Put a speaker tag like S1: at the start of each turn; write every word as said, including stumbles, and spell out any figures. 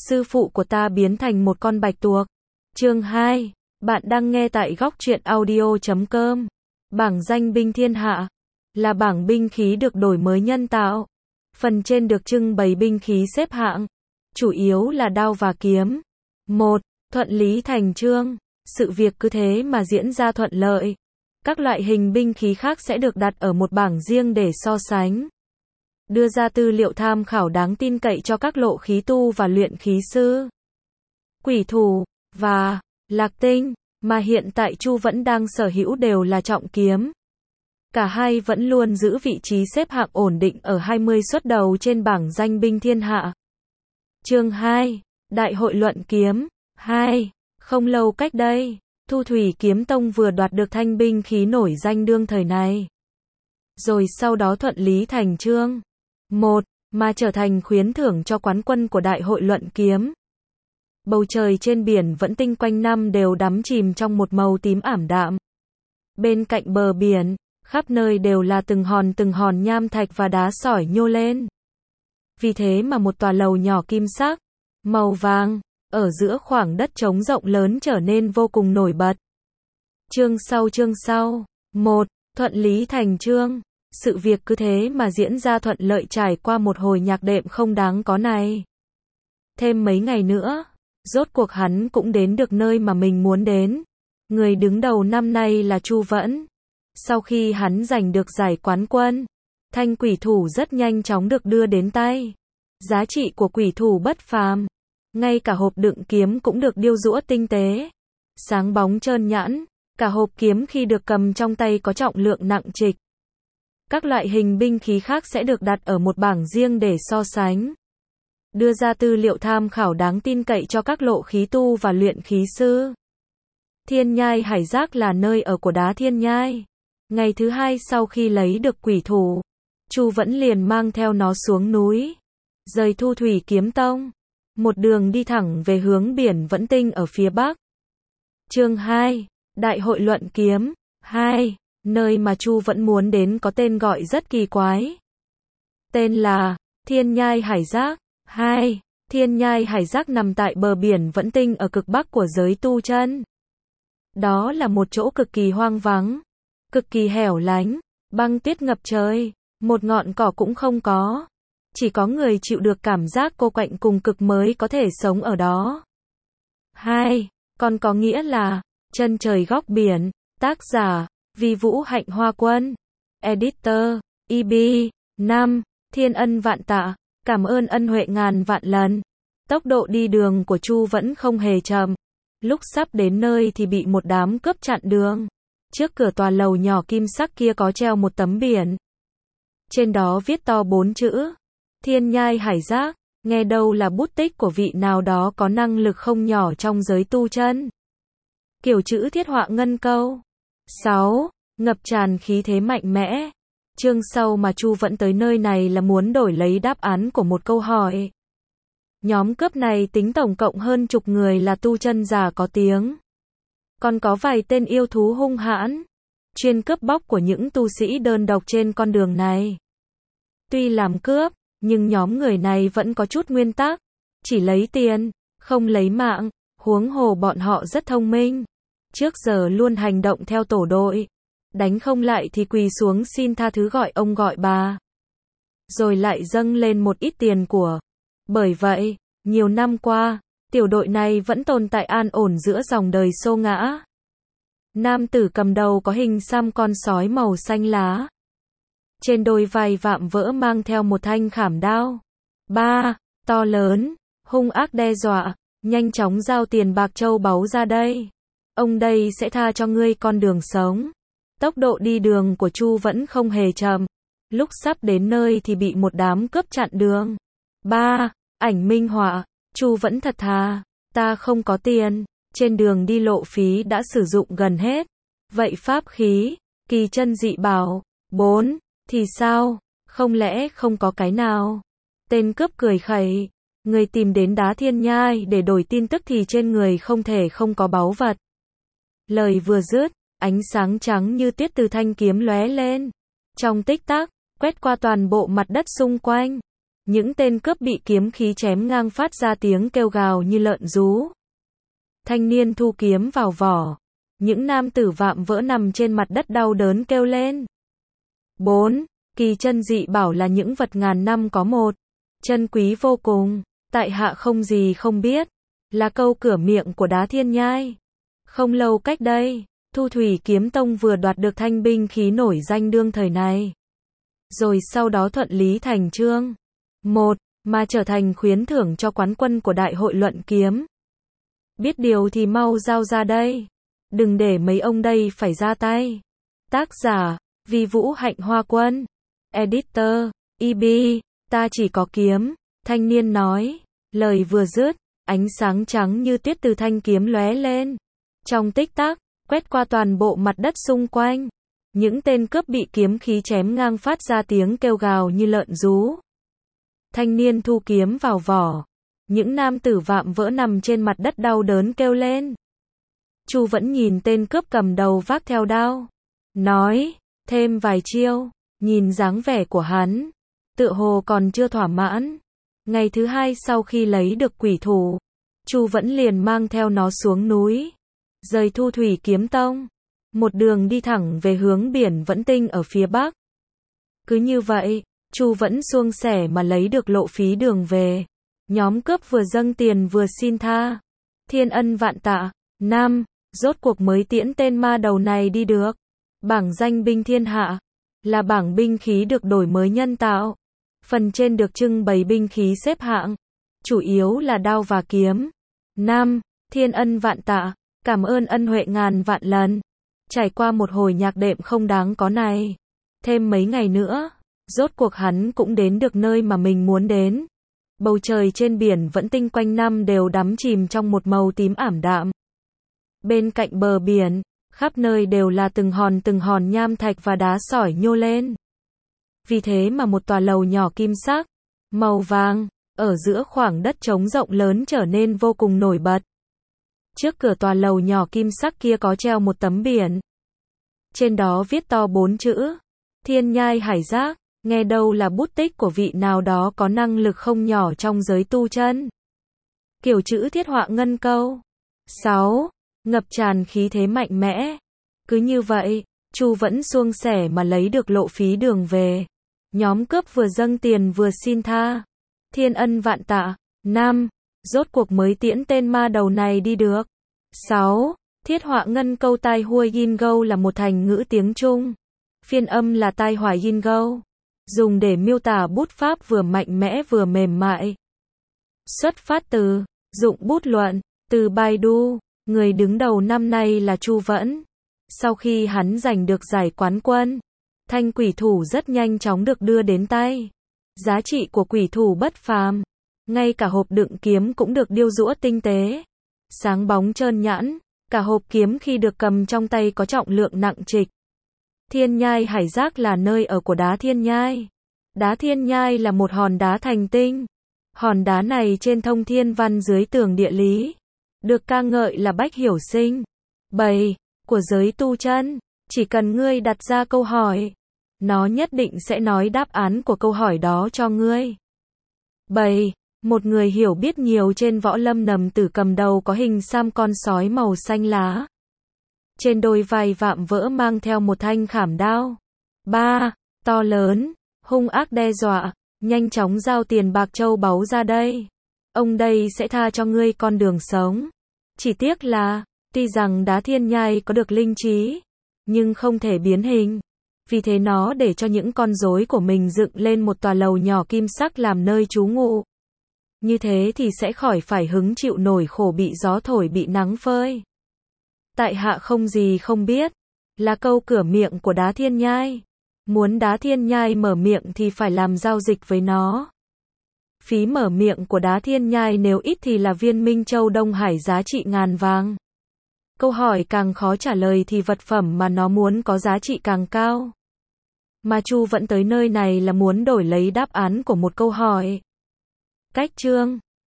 S1: sư phụ của ta biến thành một con bạch tuộc. Chương hai. Bạn đang nghe tại góc truyện audio chấm com. Bảng danh binh thiên hạ là bảng binh khí được đổi mới nhân tạo. Phần trên được trưng bày binh khí xếp hạng, chủ yếu là đao và kiếm. một. Thuận lý thành chương. Sự việc cứ thế mà diễn ra thuận lợi. Các loại hình binh khí khác sẽ được đặt ở một bảng riêng để so sánh. Đưa ra tư liệu tham khảo đáng tin cậy cho các lộ khí tu và luyện khí sư. Quỷ thủ và Lạc Tinh mà hiện tại Chu vẫn đang sở hữu đều là trọng kiếm. Cả hai vẫn luôn giữ vị trí xếp hạng ổn định ở hai mươi suất đầu trên bảng danh binh thiên hạ. Chương hai. Đại hội luận kiếm. hai. Không lâu cách đây, Thu Thủy Kiếm Tông vừa đoạt được thanh binh khí nổi danh đương thời này. Rồi sau đó thuận lý thành chương. một. Mà trở thành khuyến thưởng cho quán quân của đại hội luận kiếm. Bầu trời trên biển vẫn tinh quanh năm đều đắm chìm trong một màu tím ảm đạm. Bên cạnh bờ biển, khắp nơi đều là từng hòn từng hòn nham thạch và đá sỏi nhô lên. Vì thế mà một tòa lầu nhỏ kim sắc, màu vàng, ở giữa khoảng đất trống rộng lớn trở nên vô cùng nổi bật. Chương sau chương sau. một. Thuận lý thành chương. Sự việc cứ thế mà diễn ra thuận lợi trải qua một hồi nhạc đệm không đáng có này. Thêm mấy ngày nữa, rốt cuộc hắn cũng đến được nơi mà mình muốn đến. Người đứng đầu năm nay là Chu Vẫn. Sau khi hắn giành được giải quán quân, thanh quỷ thủ rất nhanh chóng được đưa đến tay. Giá trị của quỷ thủ bất phàm. Ngay cả hộp đựng kiếm cũng được điêu rũa tinh tế, sáng bóng trơn nhẵn. Cả hộp kiếm khi được cầm trong tay có trọng lượng nặng trịch. Các loại hình binh khí khác sẽ được đặt ở một bảng riêng để so sánh. Đưa ra tư liệu tham khảo đáng tin cậy cho các lộ khí tu và luyện khí sư. Thiên Nhai Hải Giác là nơi ở của đá Thiên Nhai. Ngày thứ hai sau khi lấy được quỷ thủ, Chu vẫn liền mang theo nó xuống núi, rời Thu Thủy Kiếm Tông, một đường đi thẳng về hướng biển Vẫn Tinh ở phía bắc. Chương hai. Đại hội luận kiếm. hai. Nơi mà Chu vẫn muốn đến có tên gọi rất kỳ quái. Tên là Thiên Nhai Hải Giác. hai. Thiên Nhai Hải Giác nằm tại bờ biển Vẫn Tinh ở cực bắc của giới tu chân. Đó là một chỗ cực kỳ hoang vắng, cực kỳ hẻo lánh, băng tuyết ngập trời, một ngọn cỏ cũng không có. Chỉ có người chịu được cảm giác cô quạnh cùng cực mới có thể sống ở đó. hai. Còn có nghĩa là chân trời góc biển. Tác giả Vi Vũ Hạnh Hoa Quân. Editor i bê. năm. Thiên ân vạn tạ. Cảm ơn ân huệ ngàn vạn lần. Tốc độ đi đường của Chu vẫn không hề chậm. Lúc sắp đến nơi thì bị một đám cướp chặn đường. Trước cửa tòa lầu nhỏ kim sắc kia có treo một tấm biển. Trên đó viết to bốn chữ Thiên Nhai Hải Giác. Nghe đâu là bút tích của vị nào đó có năng lực không nhỏ trong giới tu chân. Kiểu chữ thiết họa ngân câu. sáu. Ngập tràn khí thế mạnh mẽ. Chương sau mà Chu vẫn tới nơi này là muốn đổi lấy đáp án của một câu hỏi. Nhóm cướp này tính tổng cộng hơn chục người là tu chân giả có tiếng. Còn có vài tên yêu thú hung hãn, chuyên cướp bóc của những tu sĩ đơn độc trên con đường này. Tuy làm cướp, nhưng nhóm người này vẫn có chút nguyên tắc. Chỉ lấy tiền, không lấy mạng. Huống hồ bọn họ rất thông minh. Trước giờ luôn hành động theo tổ đội. Đánh không lại thì quỳ xuống xin tha thứ gọi ông gọi bà. Rồi lại dâng lên một ít tiền của. Bởi vậy, nhiều năm qua, tiểu đội này vẫn tồn tại an ổn giữa dòng đời xô ngã. Nam tử cầm đầu có hình xăm con sói màu xanh lá. Trên đôi vai vạm vỡ mang theo một thanh khảm đao. ba. To lớn, hung ác đe dọa, nhanh chóng giao tiền bạc châu báu ra đây. Ông đây sẽ tha cho ngươi con đường sống. Tốc độ đi đường của Chu vẫn không hề chậm. Lúc sắp đến nơi thì bị một đám cướp chặn đường. ba. Ảnh minh họa. Chu vẫn thật thà. Ta không có tiền. Trên đường đi lộ phí đã sử dụng gần hết. Vậy pháp khí, kỳ chân dị bảo. bốn. Thì sao? Không lẽ không có cái nào? Tên cướp cười khẩy. Người tìm đến đá Thiên Nhai để đổi tin tức thì trên người không thể không có báu vật. Lời vừa dứt, ánh sáng trắng như tuyết từ thanh kiếm lóe lên. Trong tích tắc, quét qua toàn bộ mặt đất xung quanh. Những tên cướp bị kiếm khí chém ngang phát ra tiếng kêu gào như lợn rú. Thanh niên thu kiếm vào vỏ. Những nam tử vạm vỡ nằm trên mặt đất đau đớn kêu lên. bốn. Kỳ chân dị bảo là những vật ngàn năm có một. Chân quý vô cùng. Tại hạ không gì không biết. Là câu cửa miệng của Đá Thiên Nhai. Không lâu cách đây, Thu Thủy Kiếm Tông vừa đoạt được thanh binh khí nổi danh đương thời này. Rồi sau đó thuận lý thành chương. một. Mà trở thành khuyến thưởng cho quán quân của Đại hội luận kiếm. Biết điều thì mau giao ra đây. Đừng để mấy ông đây phải ra tay. Tác giả, Vi Vũ Hạnh Hoa Quân. Editor, e bê, ta chỉ có kiếm. Thanh niên nói. Lời vừa dứt, ánh sáng trắng như tuyết từ thanh kiếm lóe lên. Trong tích tắc, quét qua toàn bộ mặt đất xung quanh. Những tên cướp bị kiếm khí chém ngang phát ra tiếng kêu gào như lợn rú. Thanh niên thu kiếm vào vỏ. Những nam tử vạm vỡ nằm trên mặt đất đau đớn kêu lên. Chu vẫn nhìn tên cướp cầm đầu vác theo đao. Nói, thêm vài chiêu. Nhìn dáng vẻ của hắn, tựa hồ còn chưa thỏa mãn. Ngày thứ hai sau khi lấy được quỷ thủ, Chu vẫn liền mang theo nó xuống núi. Rời Thu Thủy Kiếm Tông. Một đường đi thẳng về hướng biển Vẫn Tinh ở phía bắc. Cứ như vậy, Chu vẫn suông sẻ mà lấy được lộ phí đường về. Nhóm cướp vừa dâng tiền vừa xin tha. Thiên ân vạn tạ. Năm. Rốt cuộc mới tiễn tên ma đầu này đi được. Bảng danh binh thiên hạ. Là bảng binh khí được đổi mới nhân tạo. Phần trên được trưng bày binh khí xếp hạng. Chủ yếu là đao và kiếm. Năm. Thiên ân vạn tạ. Cảm ơn ân huệ ngàn vạn lần. Trải qua một hồi nhạc đệm không đáng có này. Thêm mấy ngày nữa, rốt cuộc hắn cũng đến được nơi mà mình muốn đến. Bầu trời trên biển Vẫn Tinh quanh năm đều đắm chìm trong một màu tím ảm đạm. Bên cạnh bờ biển, khắp nơi đều là từng hòn từng hòn nham thạch và đá sỏi nhô lên. Vì thế mà một tòa lầu nhỏ kim sắc, màu vàng, ở giữa khoảng đất trống rộng lớn trở nên vô cùng nổi bật. Trước cửa tòa lầu nhỏ kim sắc kia có treo một tấm biển. Trên đó viết to bốn chữ. Thiên Nhai Hải Giác, nghe đâu là bút tích của vị nào đó có năng lực không nhỏ trong giới tu chân. Kiểu chữ thiết họa ngân câu. sáu. Ngập tràn khí thế mạnh mẽ. Cứ như vậy, Chu vẫn suông sẻ mà lấy được lộ phí đường về. Nhóm cướp vừa dâng tiền vừa xin tha. Thiên ân vạn tạ. Năm. Rốt cuộc mới tiễn tên ma đầu này đi được. sáu. Thiết họa ngân câu tai huôi yin gâu là một thành ngữ tiếng Trung. Phiên âm là tai họa yin gâu. Dùng để miêu tả bút pháp vừa mạnh mẽ vừa mềm mại. Xuất phát từ dụng bút luận, từ Baidu. Người đứng đầu năm nay là Chu Vẫn. Sau khi hắn giành được giải quán quân, thanh quỷ thủ rất nhanh chóng được đưa đến tay. Giá trị của quỷ thủ bất phàm. Ngay cả hộp đựng kiếm cũng được điêu rũa tinh tế. Sáng bóng trơn nhẵn, cả hộp kiếm khi được cầm trong tay có trọng lượng nặng trịch. Thiên Nhai Hải Giác là nơi ở của Đá Thiên Nhai. Đá Thiên Nhai là một hòn đá thành tinh. Hòn đá này trên thông thiên văn dưới tường địa lý. Được ca ngợi là bách hiểu sinh. Bảy. Của giới tu chân. Chỉ cần ngươi đặt ra câu hỏi, nó nhất định sẽ nói đáp án của câu hỏi đó cho ngươi. Bảy. Một người hiểu biết nhiều trên võ lâm nằm tử cầm đầu có hình xăm con sói màu xanh lá. Trên đôi vai vạm vỡ mang theo một thanh khảm đao. Ba. To lớn, hung ác đe dọa, nhanh chóng giao tiền bạc châu báu ra đây. Ông đây sẽ tha cho ngươi con đường sống. Chỉ tiếc là, tuy rằng Đá Thiên Nhai có được linh trí, nhưng không thể biến hình. Vì thế nó để cho những con rối của mình dựng lên một tòa lầu nhỏ kim sắc làm nơi trú ngụ. Như thế thì sẽ khỏi phải hứng chịu nổi khổ bị gió thổi bị nắng phơi. Tại hạ không gì không biết, là câu cửa miệng của Đá Thiên Nhai. Muốn Đá Thiên Nhai mở miệng thì phải làm giao dịch với nó. Phí mở miệng của Đá Thiên Nhai nếu ít thì là viên Minh Châu Đông Hải giá trị ngàn vàng. Câu hỏi càng khó trả lời thì vật phẩm mà nó muốn có giá trị càng cao. Mà Chu vẫn tới nơi này là muốn đổi lấy đáp án của một câu hỏi. Cách chương